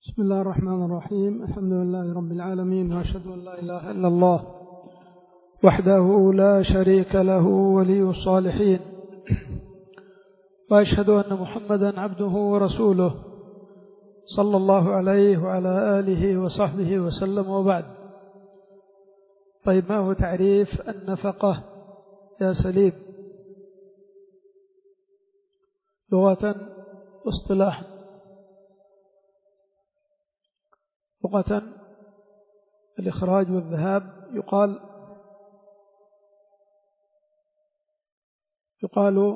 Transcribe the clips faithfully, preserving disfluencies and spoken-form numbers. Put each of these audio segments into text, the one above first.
بسم الله الرحمن الرحيم. الحمد لله رب العالمين، وأشهد أن لا إله إلا الله وحده لا شريك له ولي الصالحين، وأشهد أن محمدا عبده ورسوله صلى الله عليه وعلى آله وصحبه وسلم، وبعد. طيب، ما هو تعريف النفقة يا سليم لغة واصطلاحا؟ لغة الإخراج والذهاب، يقال يقال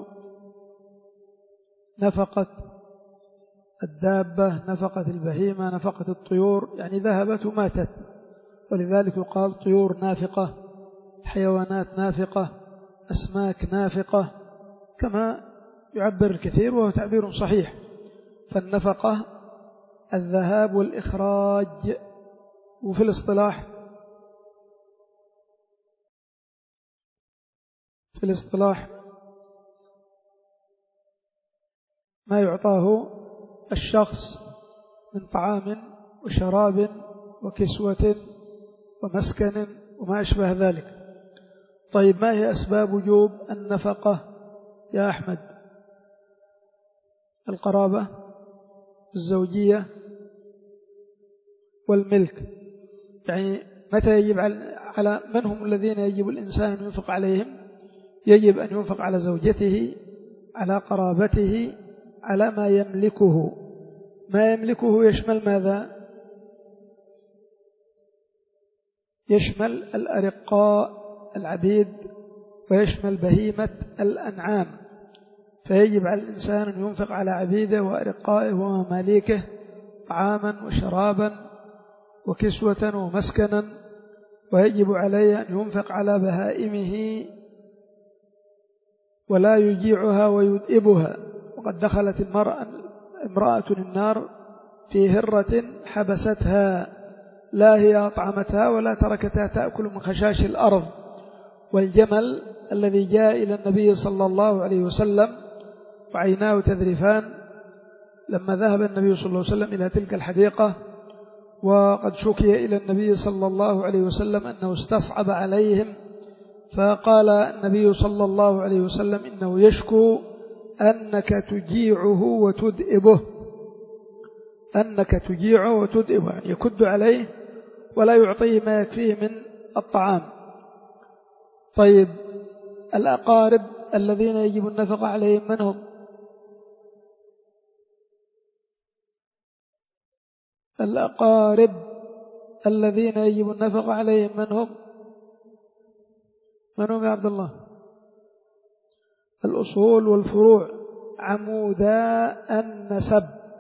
نفقة الدابة، نفقة البهيمة، نفقة الطيور، يعني ذهبت وماتت، ولذلك يقال طيور نافقة، حيوانات نافقة، أسماك نافقة، كما يعبر الكثير وهو تعبير صحيح. فالنفقة الذهاب والإخراج. وفي الاصطلاح في الاصطلاح ما يعطاه الشخص من طعام وشراب وكسوة ومسكن وما أشبه ذلك. طيب، ما هي أسباب وجوب النفقة يا أحمد؟ القرابة، الزوجية، والملك. يعني متى يجب على من هم الذين يجب الإنسان أن ينفق عليهم؟ يجب أن ينفق على زوجته، على قرابته، على ما يملكه. ما يملكه يشمل ماذا؟ يشمل الأرقاء العبيد، ويشمل بهيمة الأنعام. فيجب على الإنسان أن ينفق على عبيده وأرقائه ومماليكه طعاما وشرابا وكسوة ومسكنا، ويجب عليه أن ينفق على بهائمه ولا يجيعها ويدئبها. وقد دخلت المرأة امرأة النار في هرة حبستها، لا هي أطعمتها ولا تركتها تأكل من خشاش الأرض. والجمل الذي جاء إلى النبي صلى الله عليه وسلم وعيناه تذرفان لما ذهب النبي صلى الله عليه وسلم إلى تلك الحديقة، وقد شكي إلى النبي صلى الله عليه وسلم أنه استصعب عليهم، فقال النبي صلى الله عليه وسلم إنه يشكو أنك تجيعه وتدئبه، أنك تجيعه وتدئبه، يعني يكد عليه ولا يعطيه ما يكفيه من الطعام. طيب، الأقارب الذين يجب النفقة عليهم من هم؟ الأقارب الذين يجب النفقة عليهم من هم؟ من هم يا عبد الله؟ الأصول والفروع، عمودا النسب،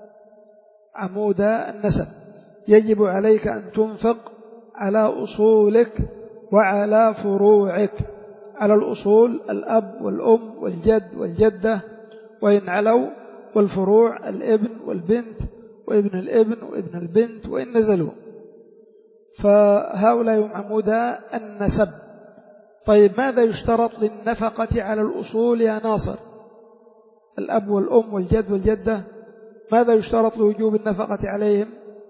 عمودا النسب. يجب عليك أن تنفق على أصولك وعلى فروعك. على الأصول الأب والأم والجد والجدة وإن علوا، والفروع الابن والبنت وابن الابن وابن البنت وإن نزلوا، فهؤلاء هم عمودا النسب. طيب، ماذا يشترط للنفقة على الأصول يا ناصر؟ الأب والأم والجد والجدة، ماذا يشترط لوجوب النفقة عليهم؟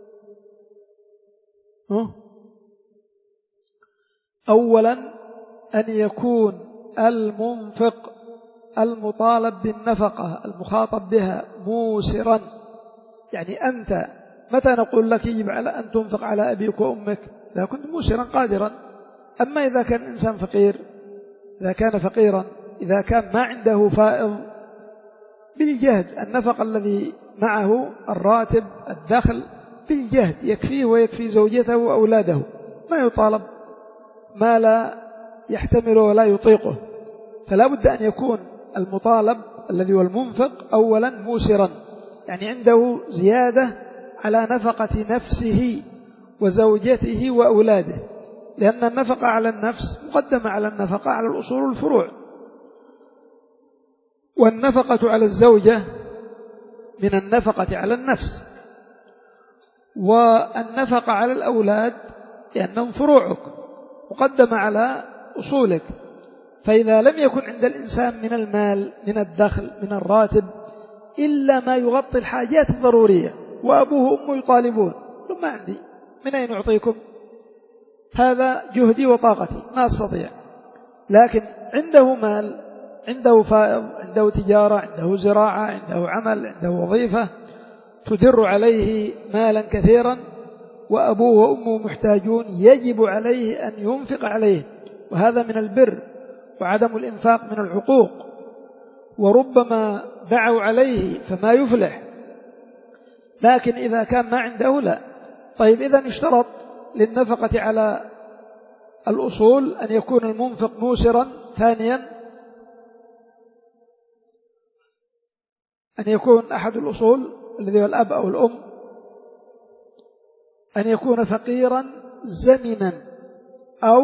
أولا أن يكون المنفق المطالب بالنفقة المخاطب بها موسرا. يعني أنت متى نقول لك يجب على أن تنفق على أبيك وأمك؟ إذا كنت موسرا قادرا. أما إذا كان إنسان فقير، إذا كان فقيرا، إذا كان ما عنده فائض، بالجهد النفق الذي معه الراتب الدخل بالجهد يكفيه ويكفي زوجته وأولاده، ما يطالب ما لا يحتمله ولا يطيقه. فلا بد أن يكون المطالب الذي هو المنفق أولا موسرا، يعني عنده زيادة على نفقة نفسه وزوجته وأولاده، لأن النفقة على النفس مقدمة على النفقة على الأصول والفروع. والنفقة على الزوجة من النفقة على النفس، والنفقة على الأولاد لأنهم فروعك مقدمة على أصولك. فإذا لم يكن عند الإنسان من المال، من الدخل، من الراتب، إلا ما يغطي الحاجات الضرورية وأبوه وأمه يطالبون، ما عندي، من أين أعطيكم؟ هذا جهدي وطاقتي، ما أستطيع. لكن عنده مال، عنده فائض، عنده تجارة، عنده زراعة، عنده عمل، عنده وظيفة تدر عليه مالا كثيرا، وأبوه وأمه محتاجون، يجب عليه أن ينفق عليه، وهذا من البر، وعدم الإنفاق من العقوق. وربما دعوا عليه فما يفلح، لكن إذا كان ما عنده لا. طيب إذن يشترط للنفقة على الأصول أن يكون المنفق موسرا. ثانيا أن يكون أحد الأصول الذي هو الأب أو الأم أن يكون فقيرا زمنا أو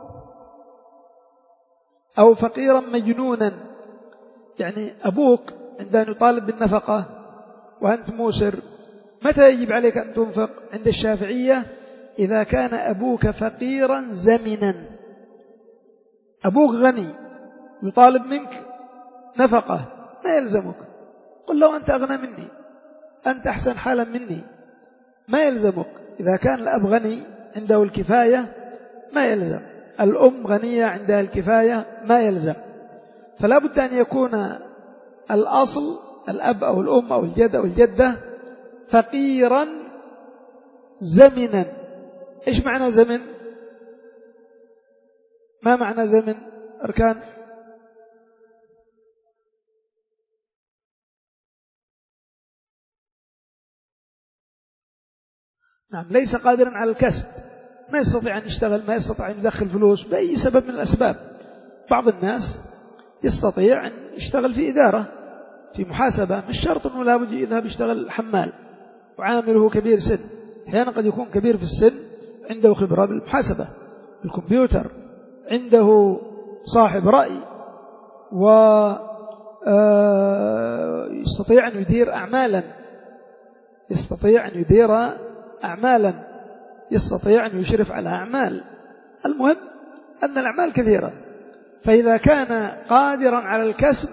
أو فقيرا مجنونا. يعني أبوك عندما يطالب بالنفقة وأنت موسر، متى يجب عليك أن تنفق؟ عند الشافعية إذا كان أبوك فقيرا زمنا. أبوك غني يطالب منك نفقة، ما يلزمك. قل له أنت أغنى مني، أنت أحسن حالا مني، ما يلزمك. إذا كان الأب غني عنده الكفاية ما يلزم، الأم غنية عندها الكفاية ما يلزم. فلا بد أن يكون الأصل الأب أو الأم أو الجد أو الجدة فقيرا زمنا. إيش معنى زمن؟ ما معنى زمن؟ أركان نعم، ليس قادرا على الكسب، ما يستطيع أن يشتغل، ما يستطيع أن يدخل فلوس بأي سبب من الأسباب. بعض الناس يستطيع أن يشتغل في إدارة، في محاسبة، مش شرط أنه لا بد يذهب يشتغل حمال وعامله كبير سن. أحيانا قد يكون كبير في السن عنده خبرة بالمحاسبة بالكمبيوتر، عنده صاحب رأي، ويستطيع أن يدير أعمالا يستطيع أن يدير أعمالا يستطيع أن يشرف على أعمال. المهم أن الأعمال كثيرة. فإذا كان قادرا على الكسب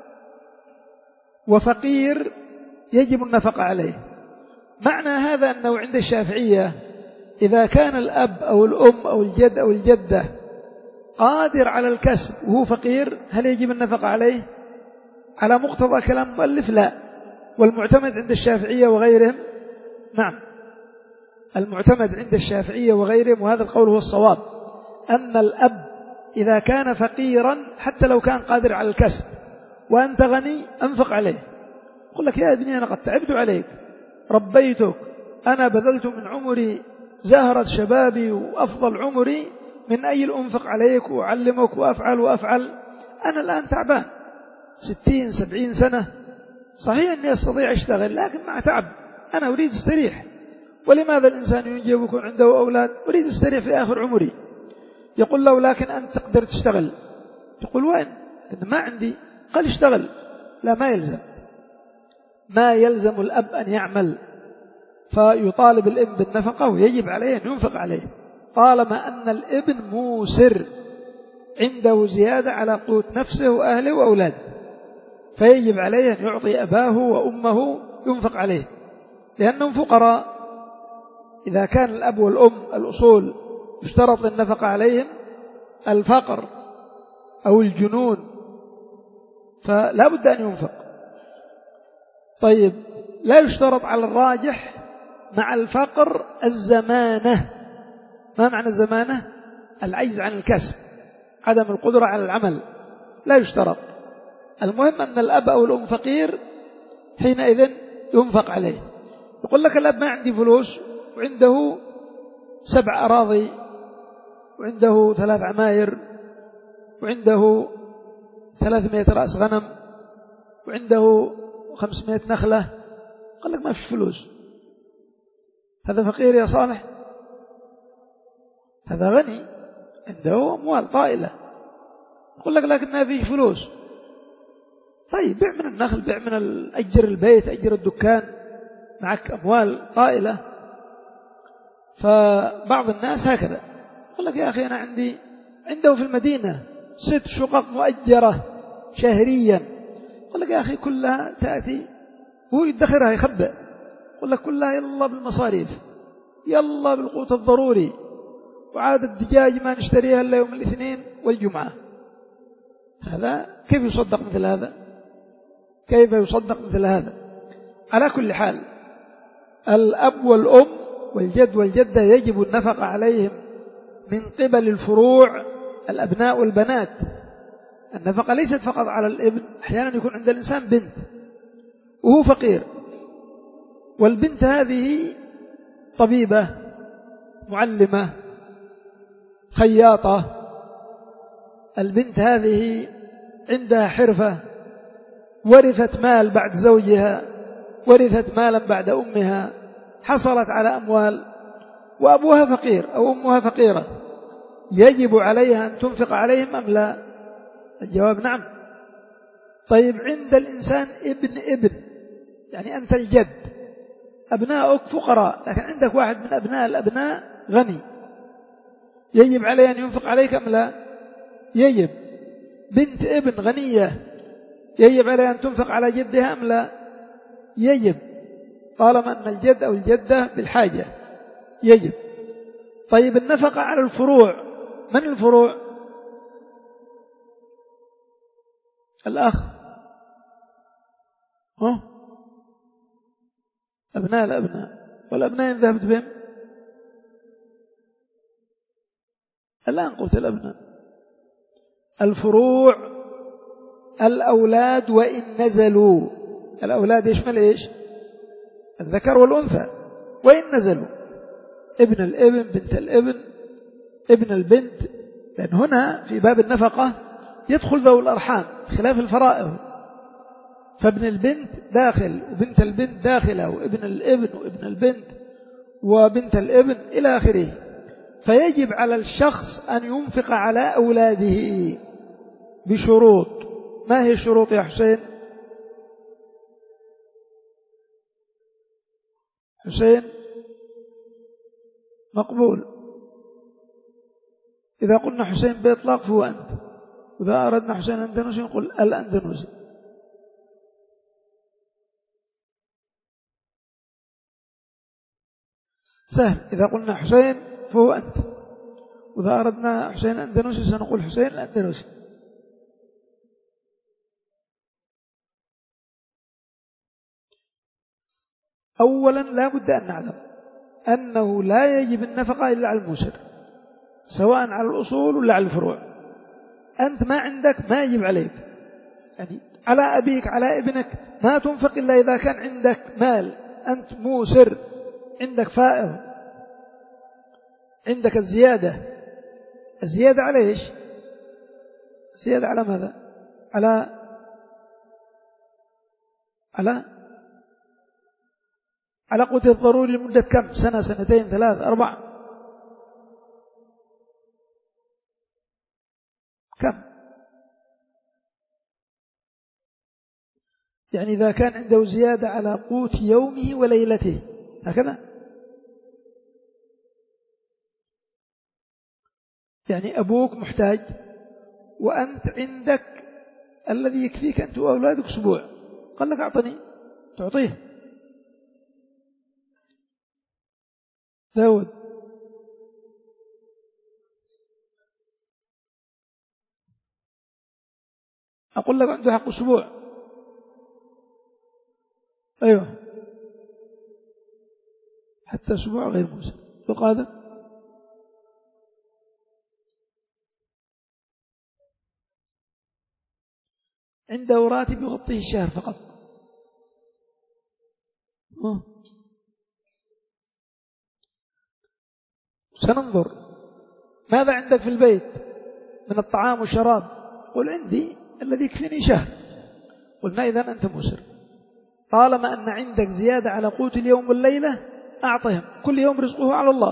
وفقير يجب النفقة عليه. معنى هذا أنه عند الشافعية إذا كان الأب أو الأم أو الجد أو الجدة قادر على الكسب وهو فقير، هل يجب النفقة عليه؟ على مقتضى كلام المؤلف لا، والمعتمد عند الشافعية وغيرهم نعم، المعتمد عند الشافعية وغيرهم، وهذا القول هو الصواب، أن الأب إذا كان فقيرا حتى لو كان قادر على الكسب وأنت غني أنفق عليه. يقول لك يا ابني أنا قد تعبت عليك، ربيتك، أنا بذلت من عمري زهرة شبابي وأفضل عمري، من أي الأنفق عليك وأعلمك وأفعل وأفعل، أنا الآن تعبان ستين سبعين سنة، صحيح أني أستطيع أشتغل لكن مع تعب، أنا أريد استريح. ولماذا الإنسان ينجب ويكون عنده أولاد؟ أريد استريح في آخر عمري. يقول له لكن أنت تقدر تشتغل، يقول وين؟ ما عندي. قال اشتغل. لا، ما يلزم، ما يلزم الأب أن يعمل، فيطالب الابن بالنفقة ويجب عليه أن ينفق عليه طالما أن الابن موسر عنده زيادة على قوت نفسه وأهله وأولاده، فيجب عليه أن يعطي أباه وأمه ينفق عليه لأنهم فقراء. إذا كان الأب والأم الأصول يشترط للنفقة عليهم الفقر أو الجنون، فلا بد أن ينفق. طيب، لا يشترط على الراجح مع الفقر الزمانة. ما معنى الزمانة؟ العجز عن الكسب، عدم القدرة على العمل، لا يشترط. المهم أن الأب أو الأم فقير، حينئذ ينفق عليه. يقول لك الأب ما عندي فلوس وعنده سبع أراضي وعنده ثلاث عماير وعنده ثلاثمائة رأس غنم وعنده خمسمائة نخلة، قال لك ما فيش فلوس، هذا فقير يا صالح؟ هذا غني عنده أموال طائلة. يقول لك لكن ما فيش فلوس. طيب بيع من النخل، بيع من أجر البيت، أجر الدكان، معك أموال طائلة. فبعض الناس هكذا يقول لك يا أخي أنا عندي عنده في المدينة ست شقق مؤجرة شهريا، يقول لك يا أخي كلها تأتي، هو يدخرها يخبئ، يقول لك كلها يلا بالمصاريف، يلا بالقوت الضروري، وعاد الدجاج ما نشتريها إلا يوم الاثنين والجمعة. هذا كيف يصدق مثل هذا؟ كيف يصدق مثل هذا؟ على كل حال الأب والأم والجد والجدة يجب النفقة عليهم من قبل الفروع الأبناء والبنات. النفقة ليست فقط على الابن، أحيانا يكون عند الإنسان بنت وهو فقير، والبنت هذه طبيبة، معلمة، خياطة، البنت هذه عندها حرفة، ورثت مال بعد زوجها، ورثت مالا بعد أمها، حصلت على أموال، وأبوها فقير أو أمها فقيرة، يجب عليها أن تنفق عليهم أم لا؟ الجواب نعم. طيب عند الإنسان ابن ابن، يعني أنت الجد، أبناؤك فقراء، لكن عندك واحد من أبناء الأبناء غني، يجب عليه أن ينفق عليك أم لا؟ يجب. بنت ابن غنية، يجب عليه أن تنفق على جدها أم لا؟ يجب، طالما أن الجد أو الجدة بالحاجة يجب. طيب النفقة على الفروع، من الفروع؟ الأخ، ها؟ أبناء الأبناء، والأبناء إن ذهبت بهم الآن قلت الأبناء. الفروع الأولاد وإن نزلوا، الأولاد يشمل إيش؟ الذكر والأنثى وإن نزلوا، ابن الابن، بنت الابن، ابن البنت، لأن هنا في باب النفقة يدخل ذو الأرحام خلاف الفرائض، فابن البنت داخل، وبنت البنت داخلة، وابن الابن وابن البنت وبنت الابن إلى آخره. فيجب على الشخص أن ينفق على أولاده بشروط. ما هي الشروط يا حسين؟ حسين مقبول. إذا قلنا حسين بإطلاق فهو أنت، وإذا أردنا حسين أندونيسي نقول الأندونيسي. سهل، إذا قلنا حسين فهو أنت، وإذا أردنا حسين أندونيسي سنقول حسين الأندونيسي. أولا لا بد أن نعلم أنه لا يجب النفقة إلا على الموسر، سواء على الأصول ولا على الفروع. أنت ما عندك ما يجب عليك، يعني على أبيك على ابنك ما تنفق إلا إذا كان عندك مال، أنت موسر، عندك فائض، عندك الزيادة. الزيادة على إيش؟ الزيادة على ماذا؟ على على على قوت الضروري لمدة كم؟ سنة، سنتين، ثلاث، أربع، كم؟ يعني إذا كان عنده زيادة على قوت يومه وليلته، هكذا. يعني أبوك محتاج وأنت عندك الذي يكفيك أنت وأولادك أسبوع، قال لك أعطني، تعطيه. داود، أقول لك عنده حق أسبوع. أيوه، حتى أسبوع غير موسى وقادم. عنده راتب يغطيه الشهر فقط. أوه. سننظر ماذا عندك في البيت من الطعام والشراب، قل عندي الذي يكفيني شهر، قلنا إذن أنت مسر. طالما أن عندك زيادة على قوت اليوم والليلة أعطهم، كل يوم رزقه على الله.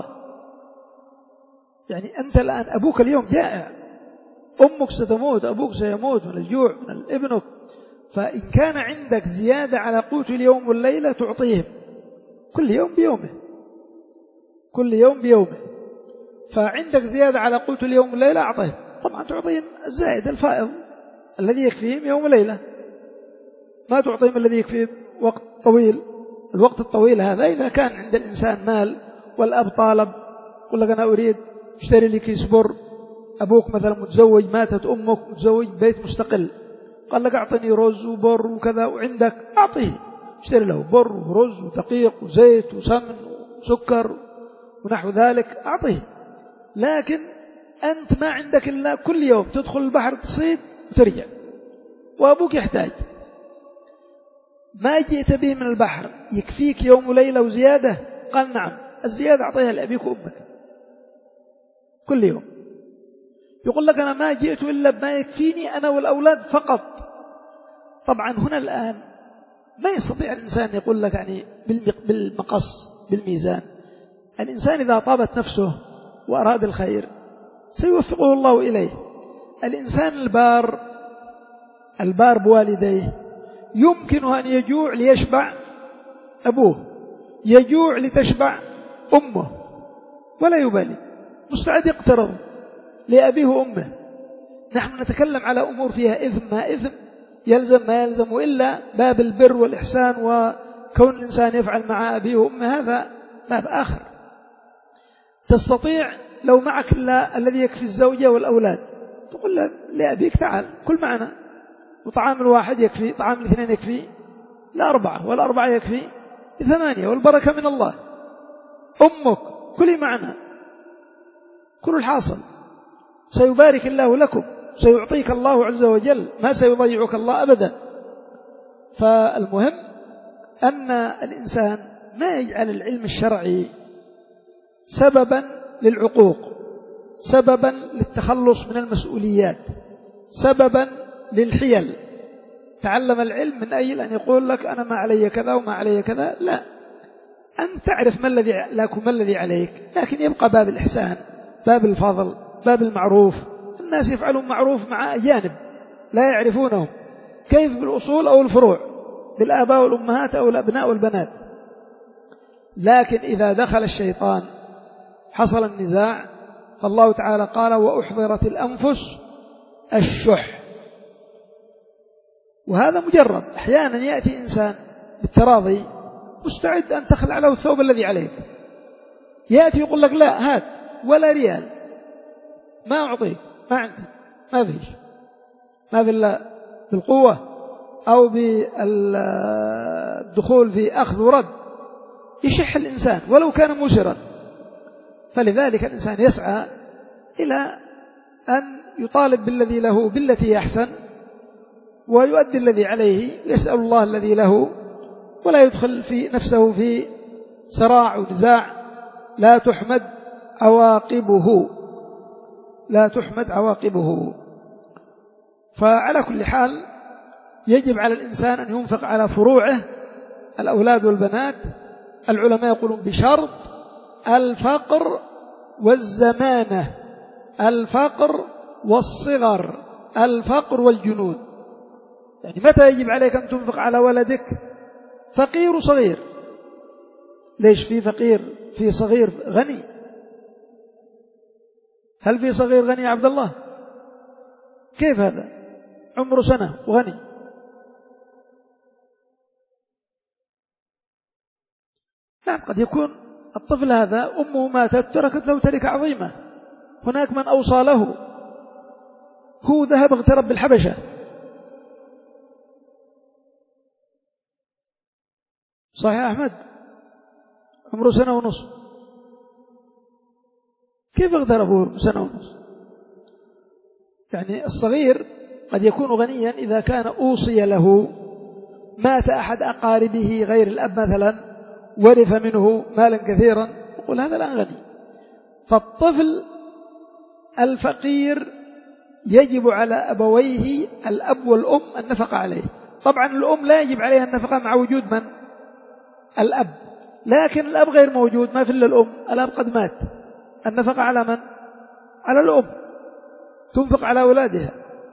يعني أنت الآن أبوك اليوم جائع، أمك ستموت، أبوك سيموت من الجوع من ابنك، فإن كان عندك زيادة على قوت اليوم والليلة تعطيهم كل يوم بيومه، كل يوم بيومه. فعندك زيادة على قوت اليوم والليلة أعطيهم، طبعا تعطيهم الزائد الفائض الذي يكفيهم يوم وليلة، ما تعطيهم الذي يكفيهم وقت طويل. الوقت الطويل هذا إذا كان عند الإنسان مال والأب طالب يقول لك أنا أريد اشتري لي كيس بر، أبوك مثلا متزوج، ماتت أمك متزوج بيت مستقل، قال لك أعطني رز وبر وكذا وعندك، أعطيه، اشتري له بر ورز ودقيق وزيت وسمن وسكر ونحو ذلك، أعطيه. لكن أنت ما عندك إلا كل يوم تدخل البحر تصيد وترجع، وأبوك يحتاج، ما جئت به من البحر يكفيك يوم وليلة وزيادة؟ قال نعم، الزيادة أعطيها لأبيك وأمك كل يوم. يقول لك أنا ما جئت إلا بما يكفيني أنا والأولاد فقط. طبعا هنا الآن ما يستطيع الإنسان يقول لك يعني بالمقص بالميزان. الإنسان إذا طابت نفسه وأراد الخير سيوفقه الله إليه. الإنسان البار البار بوالديه يمكنه أن يجوع ليشبع أبوه، يجوع لتشبع أمه، ولا يبالي، مستعد يقترض لأبيه وأمه. نحن نتكلم على أمور فيها إثم ما إثم، يلزم ما يلزم، وإلا باب البر والإحسان وكون الإنسان يفعل مع أبيه وأمه هذا باب آخر. تستطيع لو معك الذي يكفي الزوجة والأولاد تقول لأبيك تعال كل معنا، وطعام الواحد يكفي، طعام الاثنين يكفي لأربعة، والأربعة يكفي لثمانية، والبركة من الله. أمك كلي معنا، كل الحاصل سيبارك الله لكم، سيعطيك الله عز وجل، ما سيضيعك الله أبدا. فالمهم أن الإنسان ما يجعل العلم الشرعي سببا للعقوق، سببا للتخلص من المسؤوليات، سببا للحيل. تعلم العلم من أجل أن يقول لك أنا ما علي كذا وما علي كذا، لا، أن تعرف ما الذي لك وما الذي عليك، لكن يبقى باب الإحسان، باب الفضل، باب المعروف. الناس يفعلون معروف مع أجانب لا يعرفونهم، كيف بالأصول أو الفروع، بالآباء والأمهات أو الأبناء والبنات. لكن إذا دخل الشيطان حصل النزاع. فالله تعالى قال وأحضرت الأنفس الشح. وهذا مجرب، أحيانا يأتي إنسان بالتراضي مستعد أن تخلع له الثوب الذي عليك، يأتي يقول لك لا هات ولا ريال، ما أعطيك، ما عندي، ما فيش، ما في بالقوة أو بالدخول في أخذ ورد، يشح الإنسان ولو كان مسرا. فلذلك الإنسان يسعى إلى أن يطالب بالذي له بالتي يحسن، ويؤدي الذي عليه، ويسأل الله الذي له، ولا يدخل في نفسه في صراع ونزاع لا تحمد عواقبه، لا تحمد عواقبه. فعلى كل حال يجب على الإنسان أن ينفق على فروعه الأولاد والبنات. العلماء يقولون بشرط الفقر والزمانة، الفقر والصغر، الفقر والجنون. يعني متى يجب عليك أن تنفق على ولدك؟ فقير وصغير. ليش في فقير في صغير غني؟ هل في صغير غني يا عبد الله؟ كيف هذا؟ عمره سنة وغني. نعم، قد يكون الطفل هذا أمه ماتت تركت له تركة عظيمة، هناك من أوصى له، هو ذهب اغترب بالحبشة، صحيح أحمد؟ عمره سنة ونصف، كيف اغتربه سنة ونصف؟ يعني الصغير قد يكون غنيا إذا كان أوصي له، مات أحد أقاربه غير الأب مثلا ورث منه مالا كثيرا، يقول هذا الآن غني. فالطفل الفقير يجب على أبويه الأب والأم النفقة عليه. طبعا الأم لا يجب عليها النفقة مع وجود من؟ الأب. لكن الأب غير موجود، ما في إلا الأم، الأب قد مات، النفقة على من؟ على الأم، تنفق على أولادها،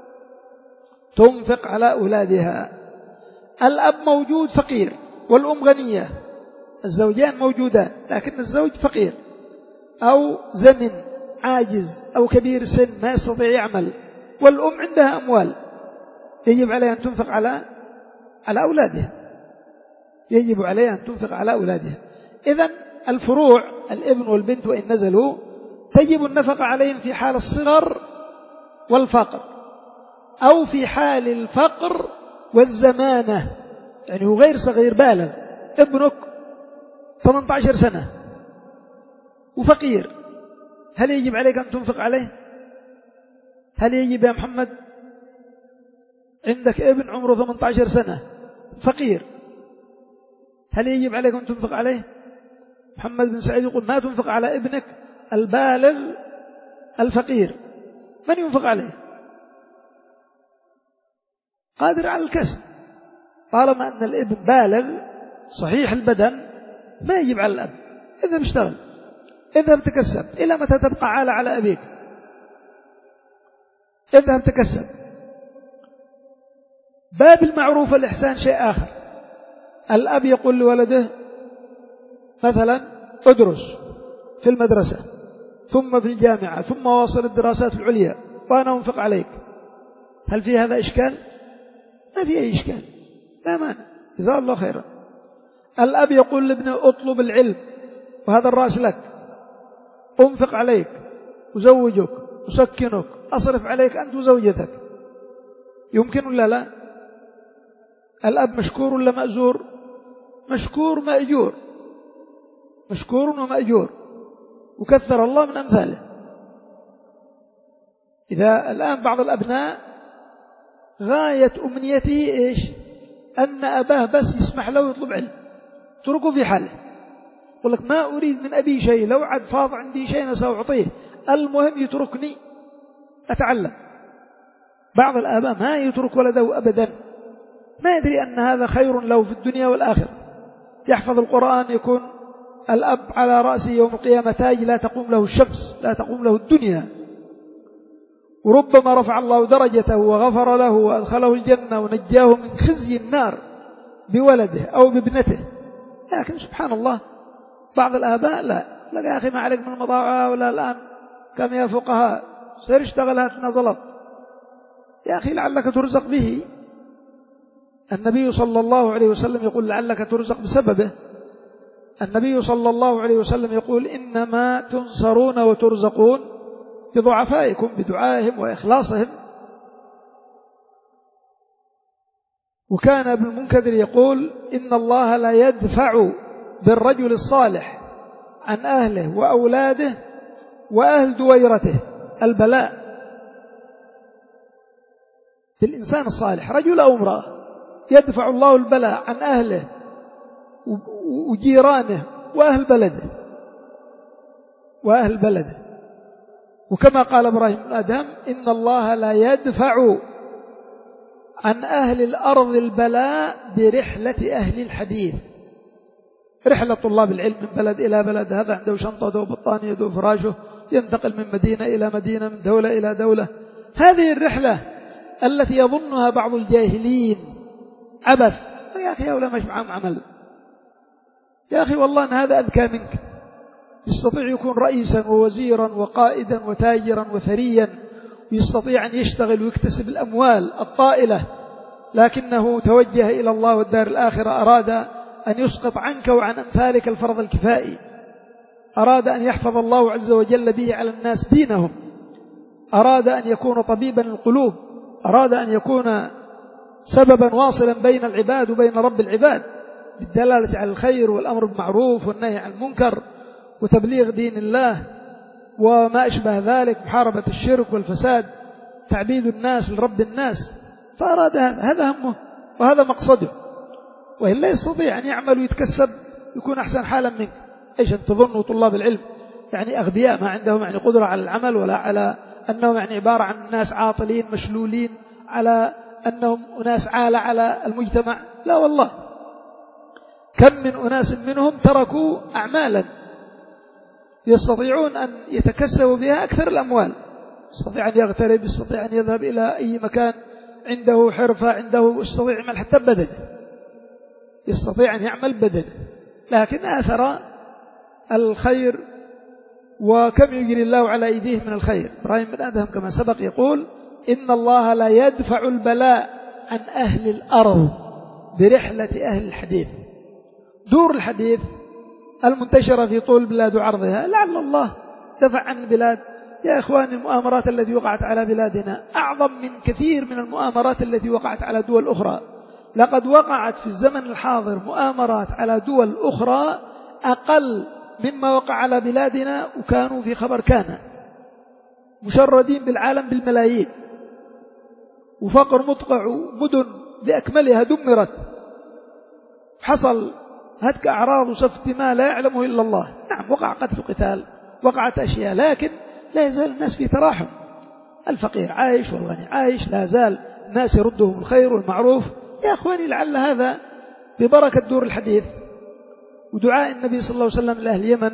تنفق على أولادها. الأب موجود فقير والأم غنية، الزوجان موجودان، لكن الزوج فقير أو زمن عاجز أو كبير سن ما يستطيع يعمل، والأم عندها أموال، يجب عليها أن تنفق على على أولادها. يجب عليه أن تنفق على أولادها. إذن الفروع الابن والبنت وإن نزلوا تجب النفقة عليهم في حال الصغر والفقر، أو في حال الفقر والزمانة، يعني هو غير صغير بالغ، ابنك ثمانية عشر سنة وفقير، هل يجب عليك أن تنفق عليه؟ هل يجب يا محمد؟ عندك ابن عمره ثمانية عشر سنة فقير، هل يجب عليك أن تنفق عليه؟ محمد بن سعيد يقول ما تنفق على ابنك البالغ الفقير. من ينفق عليه؟ قادر على الكسب، طالما أن الابن بالغ صحيح البدن ما يجب على الأب. اذهب اشتغل، اذهب تكسب، إلى متى تبقى عالة على أبيك؟ اذهب تكسب. باب المعروف والإحسان شيء آخر. الأب يقول لولده مثلا ادرس في المدرسة ثم في الجامعة ثم واصل الدراسات العليا وأنا أنفق عليك، هل في هذا إشكال؟ ما في أي إشكال، لا مانع، جزاه الله خيرا. الأب يقول لابنه اطلب العلم وهذا الرأس لك، أنفق عليك، أزوجك، أسكنك، أصرف عليك أنت وزوجتك، يمكن ولا لا؟ الأب مشكور ولا مأجور؟ مشكور مأجور، مشكور ومأجور، وكثر الله من أمثاله. إذا الآن بعض الأبناء غاية أمنيته إيش؟ أن أباه بس يسمح له يطلب علم، تركه في حاله، يقول لك ما أريد من أبي شيء، لو عد فاض عندي شيء سأعطيه، المهم يتركني أتعلم. بعض الآباء ما يترك ولده أبدا، ما يدري أن هذا خير له في الدنيا والآخرة. يحفظ القرآن، يكون الأب على رأسه يوم القيامة تاج لا تقوم له الشمس، لا تقوم له الدنيا، وربما رفع الله درجته وغفر له وأدخله الجنة ونجاه من خزي النار بولده أو بابنته. لكن سبحان الله بعض الآباء لا لا يا أخي ما عليك من المضاعة ولا الآن كم يا فقهاء سير اشتغل هات نزلت، يا أخي لعلك ترزق به. النبي صلى الله عليه وسلم يقول لعلك ترزق بسببه. النبي صلى الله عليه وسلم يقول إنما تنصرون وترزقون بضعفائكم، بدعائهم وإخلاصهم. وكان ابن المنكدر يقول إن الله لا يدفع بالرجل الصالح عن أهله وأولاده وأهل دويرته البلاء. بالإنسان الصالح رجل أو امرأة يدفع الله البلاء عن أهله وجيرانه وأهل بلده وأهل بلده. وكما قال إبراهيم بن أدهم إن الله لا يدفع عن أهل الأرض البلاء برحلة أهل الحديث. رحلة طلاب العلم من بلد إلى بلد، هذا عنده شنطته وبطانية يده وفراشه، ينتقل من مدينة إلى مدينة، من دولة إلى دولة. هذه الرحلة التي يظنها بعض الجاهلين عبث، يا أخي هؤلاء مش معهم عمل، يا أخي والله أن هذا أذكى منك، يستطيع يكون رئيسا ووزيرا وقائدا وتاجرا وثريا، ويستطيع أن يشتغل ويكتسب الأموال الطائلة، لكنه توجه إلى الله والدار الآخرة، أراد أن يسقط عنك وعن أمثالك الفرض الكفائي، أراد أن يحفظ الله عز وجل به على الناس دينهم، أراد أن يكون طبيبا القلوب، أراد أن يكون سببا واصلا بين العباد وبين رب العباد بالدلالة على الخير والأمر بالمعروف والنهي عن المنكر وتبليغ دين الله وما أشبه ذلك، محاربة الشرك والفساد، تعبيد الناس لرب الناس. فأراد هذا، هذا همه وهذا مقصده، وإلا يستطيع أن يعمل ويتكسب يكون أحسن حالا منك. إيش أن تظنوا طلاب العلم يعني أغبياء ما عندهم يعني قدرة على العمل، ولا على أنهم يعني عبارة عن ناس عاطلين مشلولين، على أنهم أناس عالة على المجتمع؟ لا والله، كم من أناس منهم تركوا أعمالا يستطيعون أن يتكسبوا بها أكثر الأموال، يستطيع أن يغترب، يستطيع أن يذهب إلى أي مكان، عنده حرفة، عنده يستطيع يعمل حتى بدنه، يستطيع أن يعمل بدنه، لكن آثر الخير. وكم يجري الله على أيديه من الخير. إبراهيم بن أدهم كما سبق يقول إن الله لا يدفع البلاء عن أهل الأرض برحلة أهل الحديث. دور الحديث المنتشرة في طول البلاد وعرضها لعل الله دفع عن البلاد. يا إخواني المؤامرات التي وقعت على بلادنا أعظم من كثير من المؤامرات التي وقعت على دول أخرى. لقد وقعت في الزمن الحاضر مؤامرات على دول أخرى أقل مما وقع على بلادنا، وكانوا في خبر كان مشردين بالعالم بالملايين، وفقر مدقع ومدن بأكملها دمرت، حصل هتك أعراض وسفك دماء لا يعلمه إلا الله. نعم وقع قتل وقتال، وقعت أشياء، لكن لا يزال الناس في تراحم. الفقير عايش والغني عايش، لا زال الناس يردهم الخير والمعروف. يا أخواني لعل هذا ببركة دور الحديث ودعاء النبي صلى الله عليه وسلم لأهل اليمن: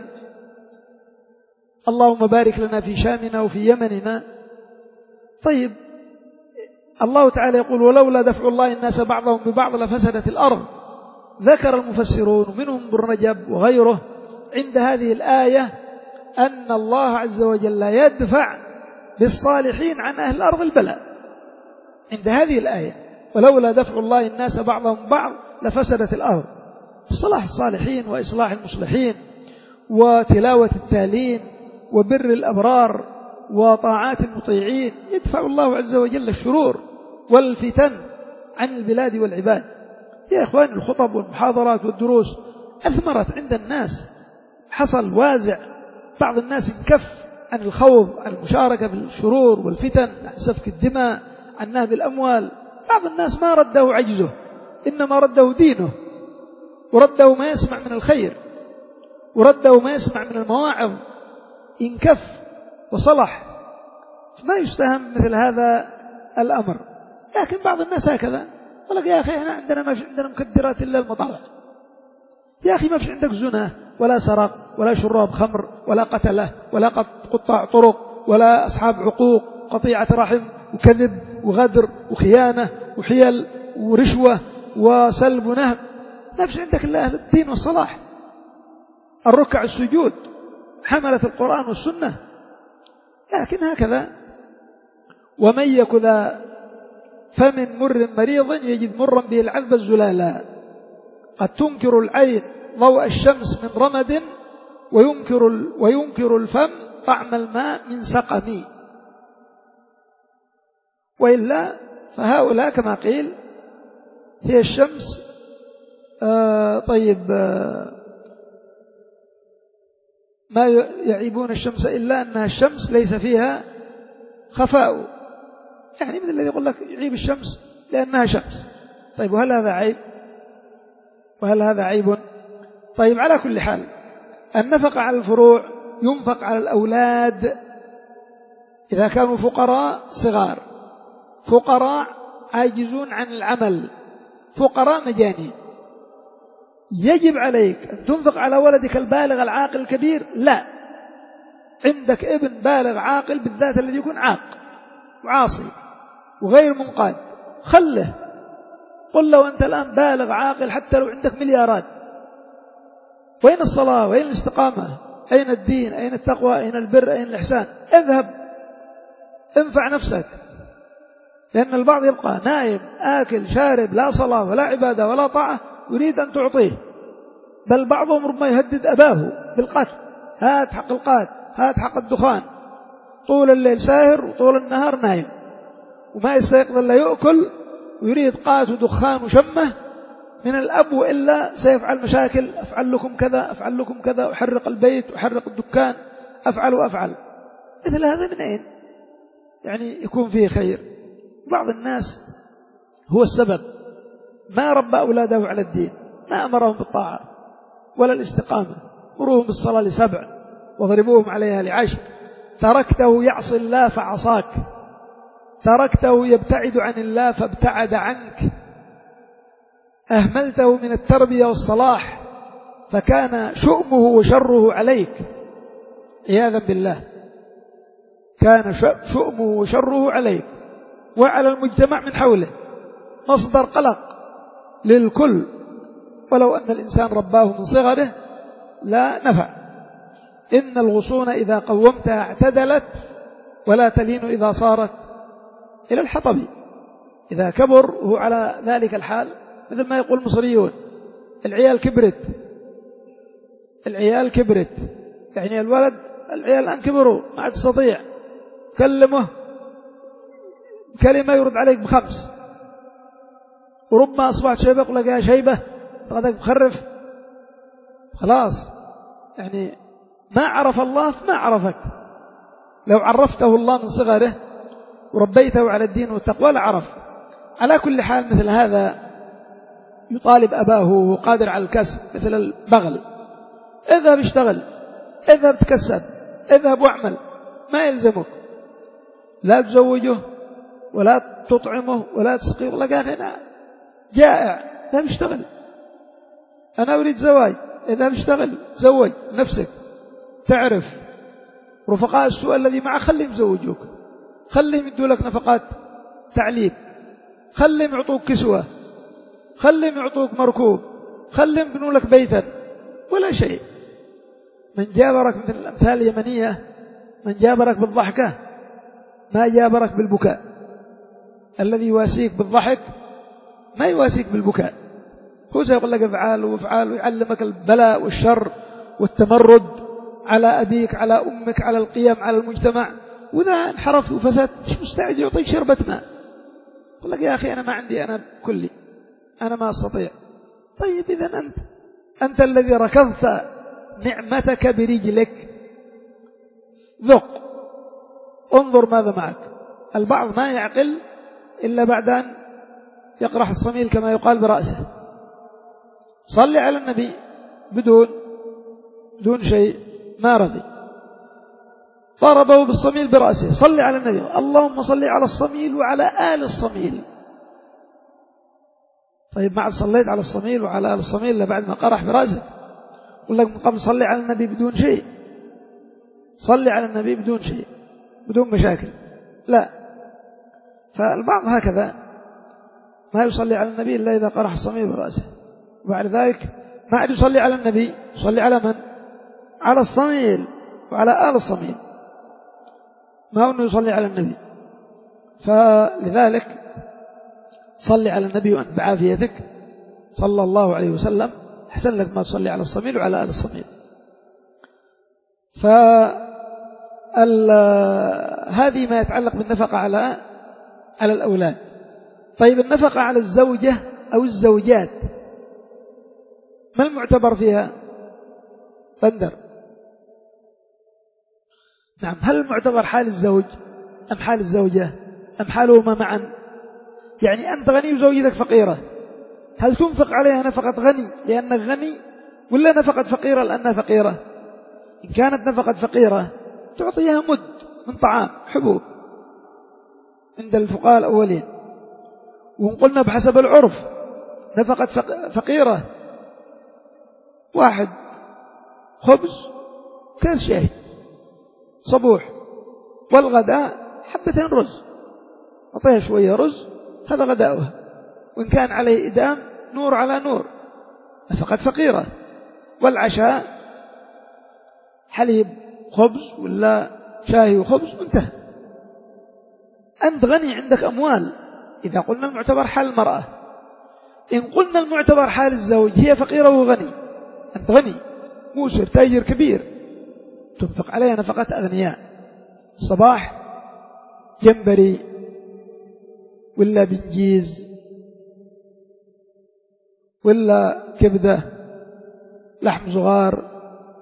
اللهم بارك لنا في شامنا وفي يمننا. طيب الله تعالى يقول: ولولا دفع الله الناس بعضهم ببعض لفسدت الأرض. ذكر المفسرون ومنهم ابن رجب وغيره عند هذه الآية أن الله عز وجل يدفع بالصالحين عن أهل الأرض البلاء. عند هذه الآية ولولا دفع الله الناس بعضهم بعض لفسدت الأرض، صلاح الصالحين وإصلاح المصلحين وتلاوة التالين وبر الأبرار وطاعات المطيعين يدفع الله عز وجل الشرور والفتن عن البلاد والعباد. يا إخوان الخطب والمحاضرات والدروس أثمرت عند الناس، حصل وازع، بعض الناس انكف عن الخوض عن المشاركة بالشرور والفتن، عن سفك الدماء، عن نهب الأموال. بعض الناس ما رده عجزه، إنما رده دينه، ورده ما يسمع من الخير، ورده ما يسمع من المواعظ، انكف وصلح. ما يستهم مثل هذا الأمر. لكن بعض الناس هكذا قال: يا أخي احنا عندنا ما في عندنا مكدرات إلا المطاوع. يا أخي ما في عندك زنا ولا سرق ولا شراب خمر ولا قتله ولا قطاع طرق ولا أصحاب عقوق، قطيعة رحم وكذب وغدر وخيانة وحيل ورشوة وسلب ونهب. ما في عندك إلا أهل الدين والصلاح، الركع السجود، حملة القرآن والسنة. لكن هكذا: ومن يك ذا فمن مر مريض يجد مرا به العذب الزلالا. قد تنكر العين ضوء الشمس من رمد وينكر, وينكر الفم طعم الماء من سقم. وإلا فهؤلاء كما قيل هي الشمس. آه طيب آه ما يعيبون الشمس إلا أنها الشمس ليس فيها خفاء، يعني مثل الذي يقول لك يعيب الشمس لأنها شمس. طيب وهل هذا عيب؟ وهل هذا عيب؟ طيب على كل حال النفق على الفروع ينفق على الأولاد إذا كانوا فقراء صغار، فقراء عاجزون عن العمل، فقراء مجانين. يجب عليك أن تنفق على ولدك البالغ العاقل الكبير؟ لا. عندك ابن بالغ عاقل، بالذات الذي يكون عاق وعاصي وغير منقاد، خله. قل له أنت الآن بالغ عاقل حتى لو عندك مليارات، وين الصلاة وين الاستقامة، أين الدين أين التقوى أين البر أين الإحسان؟ اذهب انفع نفسك. لأن البعض يبقى نائم آكل شارب لا صلاة ولا عبادة ولا طاعة يريد أن تعطيه، بل بعضهم ربما يهدد أباه بالقتل: هات حق القات، هات حق الدخان. طول الليل ساهر وطول النهار نايم وما يستيقظ إلا يأكل، ويريد قات ودخان وشمه من الأب، وإلا سيفعل مشاكل: أفعل لكم كذا أفعل لكم كذا، أحرق البيت أحرق الدكان، أفعل وأفعل. مثل هذا من أين يعني يكون فيه خير؟ بعض الناس هو السبب، ما ربى أولاده على الدين، ما أمرهم بالطاعة ولا الاستقامة. مروهم بالصلاة لسبع واضربوهم عليها لعشر. تركته يعصي الله فعصاك، تركته يبتعد عن الله فابتعد عنك، أهملته من التربية والصلاح فكان شؤمه وشره عليك عياذا بالله. كان شؤمه وشره عليك وعلى المجتمع من حوله، مصدر قلق للكل. ولو أن الإنسان رباه من صغره لا نفع. إن الغصون إذا قومتها اعتدلت ولا تلين إذا صارت إلى الحطب. إذا كبر هو على ذلك الحال، مثل ما يقول المصريون: العيال كبرت العيال كبرت، يعني الولد العيال الآن كبروا ما عاد تستطيع، كلمه كلمة يرد عليك بخمس، وربما أصبحت شيبة يقول لك يا شيبة غدك مخرف، خلاص يعني ما عرف الله فما عرفك. لو عرفته الله من صغره وربيته على الدين والتقوى لعرف. على كل حال مثل هذا يطالب أباه وهو قادر على الكسب، مثل البغل، اذهب اشتغل، اذهب تكسب، اذهب واعمل، ما يلزمك، لا تزوجه ولا تطعمه ولا تسقيه، والله يا أخي أنا جائع، اذهب اشتغل، أنا أريد زواج، اذهب اشتغل زوج نفسك، تعرف رفقاء السوء الذي معك خليهم يزوجوك، خليهم يدوا لك نفقات تعليم، خليهم يعطوك كسوة، خليهم يعطوك مركوب، خليهم يبنوا لك بيتا، ولا شيء. من جابرك مثل الأمثال اليمنية، من جابرك بالضحكة ما جابرك بالبكاء. الذي يواسيك بالضحك ما يواسيك بالبكاء. هو سيقول لك افعال وافعال ويعلمك البلاء والشر والتمرد على أبيك، على أمك، على القيم، على المجتمع، وإذا انحرفت وفسدت مش مستعد يعطيك شربة ماء. يقول لك يا أخي أنا ما عندي، أنا كلي، أنا ما أستطيع. طيب إذن أنت أنت الذي ركضت نعمتك برجلك، ذق، انظر ماذا معك. البعض ما يعقل إلا بعد أن يقرح الصميل كما يقال برأسه. صلي على النبي بدون بدون شيء ما رضي، ضربه بالصميل برأسه. صلي على النبي، اللهم صلي على الصميل وعلى آل الصميل. طيب بعد صليت على الصميل وعلى آل الصميل لبعد ما قرح برأسه، يقول لك من قبل صلي على النبي بدون شيء، صلي على النبي بدون شيء، بدون مشاكل. لا، فالبعض هكذا ما يصلي على النبي إلا إذا قرح الصميل برأسه، وبعد ذلك ما عاد يصلي على النبي، يصلي على من؟ على الصميل وعلى آل الصميل، ما هو أنه يصلي على النبي. فلذلك صلي على النبي وأنت بعافيتك صلى الله عليه وسلم، أحسن لك ما تصلي على الصميل وعلى آل الصميل. فهذه ما يتعلق بالنفقة على على الأولاد. طيب النفقة على الزوجة أو الزوجات ما المعتبر فيها؟ بندر. نعم، هل المعتبر حال الزوج أم حال الزوجة أم حالهما معا؟ يعني أنت غني وزوجتك فقيرة، هل تنفق عليها نفقة غني لأنك غني، ولا نفقة فقيرة لأنها فقيرة؟ إن كانت نفقة فقيرة تعطيها مد من طعام حبوب عند الفقهاء الأولين. وإن قلنا بحسب العرف نفقة فقيرة، واحد خبز كاس شاي صبوح، والغداء حبتين رز، أعطيها شوية رز، هذا غداؤها، وإن كان عليه إدام نور على نور، نفقة فقيرة. والعشاء حليب خبز ولا شاي وخبز وانتهى. أنت غني عندك أموال. إذا قلنا المعتبر حال المرأة، إن قلنا المعتبر حال الزوج، هي فقيرة وغني، أنت غني موسر تاجر كبير، تنفق عليها نفقة أغنياء، صباح جمبري ولا بنجيز ولا كبدة لحم صغار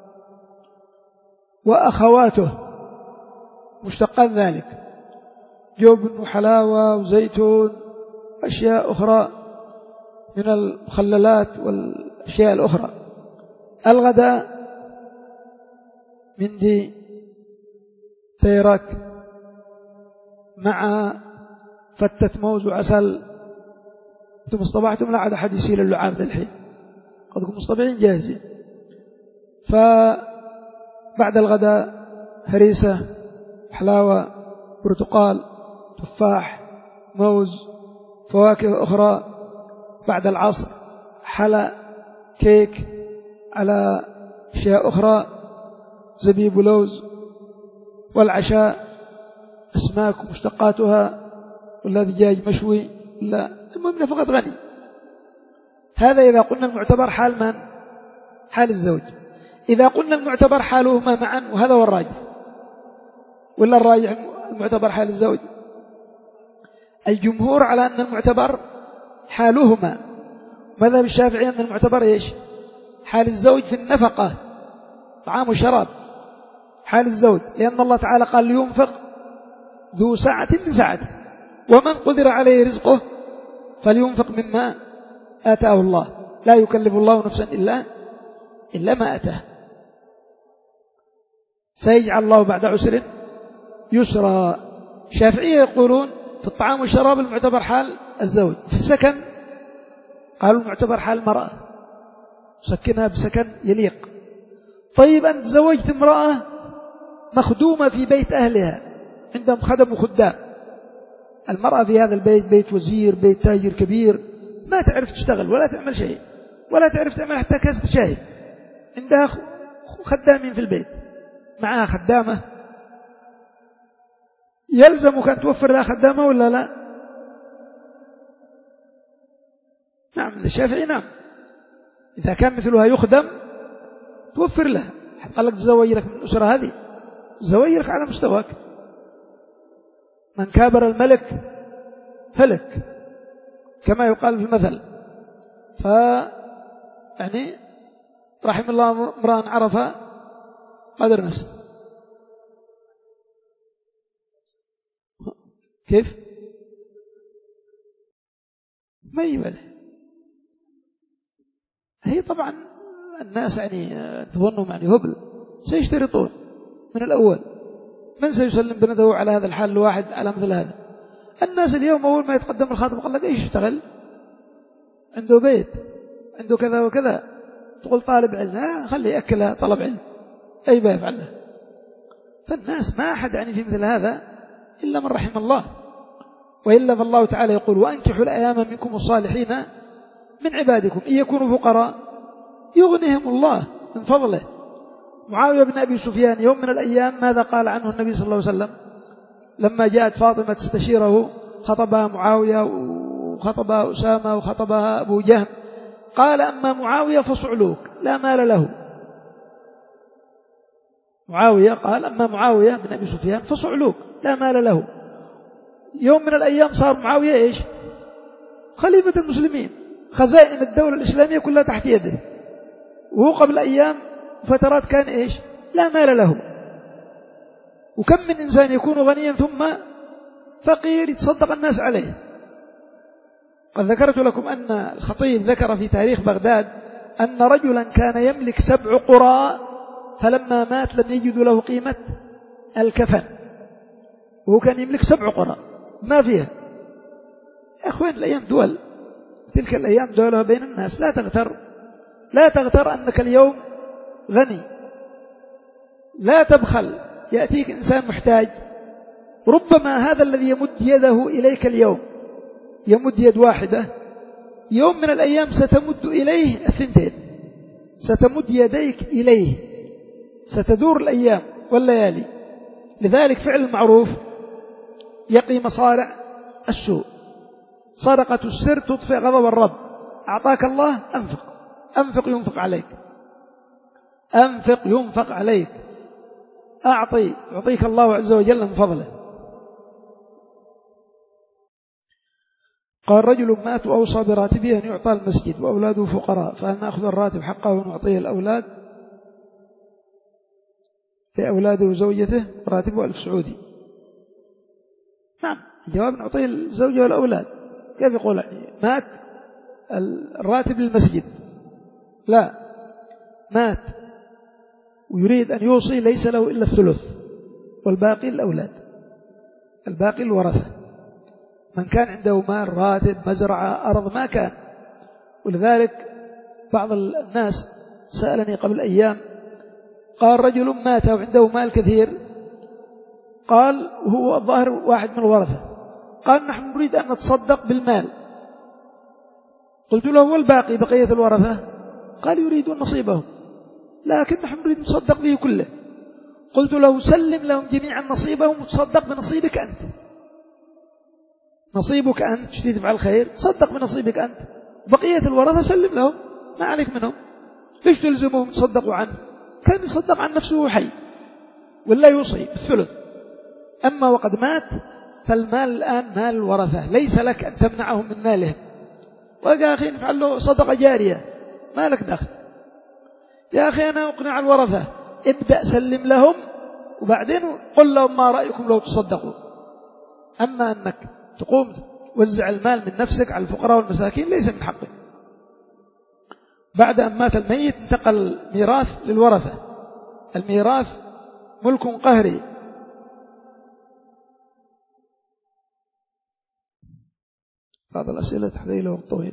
وأخواته مشتقات ذلك، جبن وحلاوة وزيتون وأشياء أخرى من المخللات والأشياء الأخرى. الغداء مندي تيرك مع فتة موز وعسل. أنتم اصطبعتم، لا عاد أحد يسيل اللعاب ذا الحين، قدكم مصطبعين جاهزين. فبعد الغداء هريسة، حلاوة، برتقال، تفاح، موز، فواكه أخرى. بعد العصر حلا، كيك، على أشياء أخرى، زبيب ولوز. والعشاء أسماك ومشتقاتها، ولا دجاج مشوي، ولا المهم فقط غني. هذا إذا قلنا المعتبر حال من؟ حال الزوج. إذا قلنا المعتبر حالهما معا، وهذا هو الراجح، ولا الراجح المعتبر حال الزوج؟ الجمهور على أن المعتبر حالهما. مذهب الشافعي أن المعتبر إيش؟ حال الزوج في النفقة، طعام وشراب، حال الزوج، لأن الله تعالى قال لينفق ذو سعة من سعته، ومن قدر عليه رزقه فلينفق مما آتاه الله، لا يكلف الله نفسا إلا إلا ما آتاه، سيجعل الله بعد عسر يسرا. الشافعية يقولون في الطعام والشراب المعتبر حال الزوج. في السكن قالوا المعتبر حال المرأة، سكنها بسكن يليق. طيب أنت تزوجت امرأة مخدومة في بيت أهلها، عندهم خدم وخدام، المرأة في هذا البيت بيت وزير، بيت تاجر كبير، ما تعرف تشتغل ولا تعمل شيء، ولا تعرف تعمل حتى كاسة شاي، عندها خدامين في البيت، معها خدامة، يلزمك أن توفر لها خدامة ولا لا؟ نعم، الشافعي نعم، إذا كان مثلها يخدم توفر لها. قال لك تزوج لك من الأسرة هذه، زوج لك على مستواك، من كابر الملك هلك كما يقال في المثل. ف يعني رحم الله امرأ عرف قدر نفسه. كيف؟ ما يبالي. هي طبعا الناس يعني تظنهم يعني هبل، سيشترطون من الأول من سيسلم بنته على هذا الحال الواحد على مثل هذا. الناس اليوم أول ما يتقدم الخاطب قال لك إيش يشتغل، عنده بيت، عنده كذا وكذا، تقول طالب علم، ها خلي يأكلها طلب علم، أي ما يفعله. فالناس ما أحد يعني في مثل هذا إلا من رحم الله، وإلا فالله تعالى يقول وأنكحوا الأيام منكم الصالحين من عبادكم إن يكونوا فقراء يغنيهم الله من فضله. معاوية بن أبي سفيان يوم من الأيام ماذا قال عنه النبي صلى الله عليه وسلم لما جاءت فاطمة تستشيره؟ خطبها معاوية وخطبها أسامة وخطبها أبو جهم، قال أما معاوية فصعلوك لا مال له. معاوية قال أما معاوية بن أبي سفيان فصعلوك لا مال له. يوم من الأيام صار معاوية إيش؟ خليفة المسلمين، خزائن الدولة الإسلامية كلها تحت يده، وهو قبل أيام فترات كان إيش؟ لا مال له. وكم من إنسان يكون غنيا ثم فقير يتصدق الناس عليه. قد ذكرت لكم أن الخطيب ذكر في تاريخ بغداد أن رجلا كان يملك سبع قرى، فلما مات لم يجدوا له قيمة الكفن، وهو كان يملك سبع قرى ما فيها. يا أخوان الأيام دول، تلك الأيام دولها بين الناس، لا تغتر، لا تغتر أنك اليوم غني، لا تبخل. يأتيك إنسان محتاج، ربما هذا الذي يمد يده إليك اليوم يمد يد واحدة، يوم من الأيام ستمد إليه الثنتين، ستمد يديك إليه، ستدور الأيام والليالي. لذلك فعل المعروف يقي مصارع السوء، صدقة السر تطفئ غضب الرب. أعطاك الله أنفق، أنفق ينفق عليك، أنفق ينفق عليك، أعطي يعطيك الله عز وجل من فضله. قال رجل مات وأوصى براتبه أن يعطى المسجد وأولاده فقراء، فهل نأخذ الراتب حقه ونعطيه الأولاد لأولاده وزوجته؟ راتبه ألف سعودي. نعم، الجواب نعطيه الزوجة والأولاد. كيف يقول يعني مات الراتب للمسجد؟ لا، مات ويريد أن يوصي ليس له إلا الثلث، والباقي الأولاد، الباقي الورثة. من كان عنده مال، راتب، مزرعة، أرض، ما كان. ولذلك بعض الناس سألني قبل أيام، قال رجل مات وعنده مال كثير، قال هو الظاهر واحد من الورثة، قال نحن نريد أن نتصدق بالمال. قلت له والباقي بقية الورثة؟ قال يريدون نصيبهم، لكن نحن نريد نتصدق به كله. قلت له سلم لهم جميعا نصيبهم وتصدق بنصيبك أنت، نصيبك أنت تريد تفعل خير، تصدق بنصيبك أنت، بقية الورثة سلم لهم، ما عليك منهم، ليش تلزمهم تصدقوا عنه؟ كان يصدق عن نفسه حي ولا يوصي بالثلث. أما وقد مات فالمال الآن مال الورثة، ليس لك أن تمنعهم من مالهم. ويا أخي نفعل له صدقة جارية ما لك دخل. يا أخي أنا أقنع الورثة، ابدأ سلم لهم وبعدين قل لهم ما رأيكم لو تصدقوا. أما أنك تقوم توزع المال من نفسك على الفقراء والمساكين ليس من حقك. بعد أن مات الميت انتقل الميراث للورثة. الميراث ملك قهري. بعض الأسئلة تحتاج إلى وقت طويل.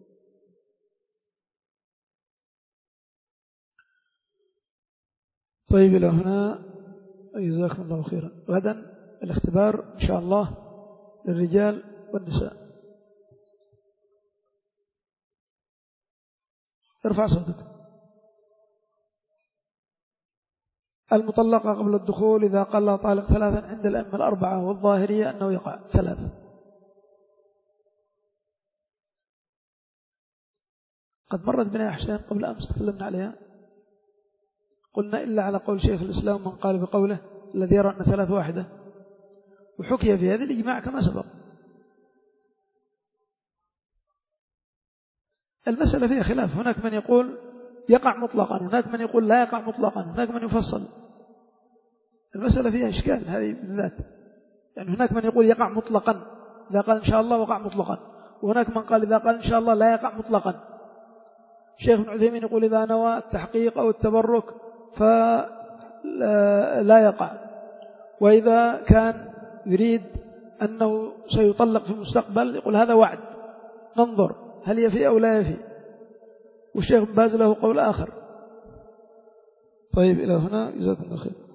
طيب إلى هنا، جزاكم الله خيرا. غدا الاختبار إن شاء الله للرجال والنساء. ارفع صوتك. المطلقة قبل الدخول إذا قال لها طالق ثلاثا عند الأئمة الأربعة والظاهرية أنه يقع ثلاثة. قد مرت بنا أحسان قبل أمس تكلمنا عليها، قلنا إلا على قول شيخ الإسلام من قال بقوله الذي يرى أن ثلاث واحدة، وحكي في هذه الإجماع كما سبق. المسألة فيها خلاف، هناك من يقول يقع مطلقا، هناك من يقول لا يقع مطلقا، هناك من يفصل. المسألة فيها إشكال هذه بالذات، يعني هناك من يقول يقع مطلقا إذا قال إن شاء الله وقع مطلقا، وهناك من قال إذا قال إن شاء الله لا يقع مطلقا. الشيخ ابن عثيمين يقول إذا نوى التحقيق أو التبرك فلا يقع، وإذا كان يريد أنه سيطلق في المستقبل يقول هذا وعد ننظر هل يفي أو لا يفي. والشيخ بن باز له قول آخر. طيب إلى هنا، جزاكم الله خير.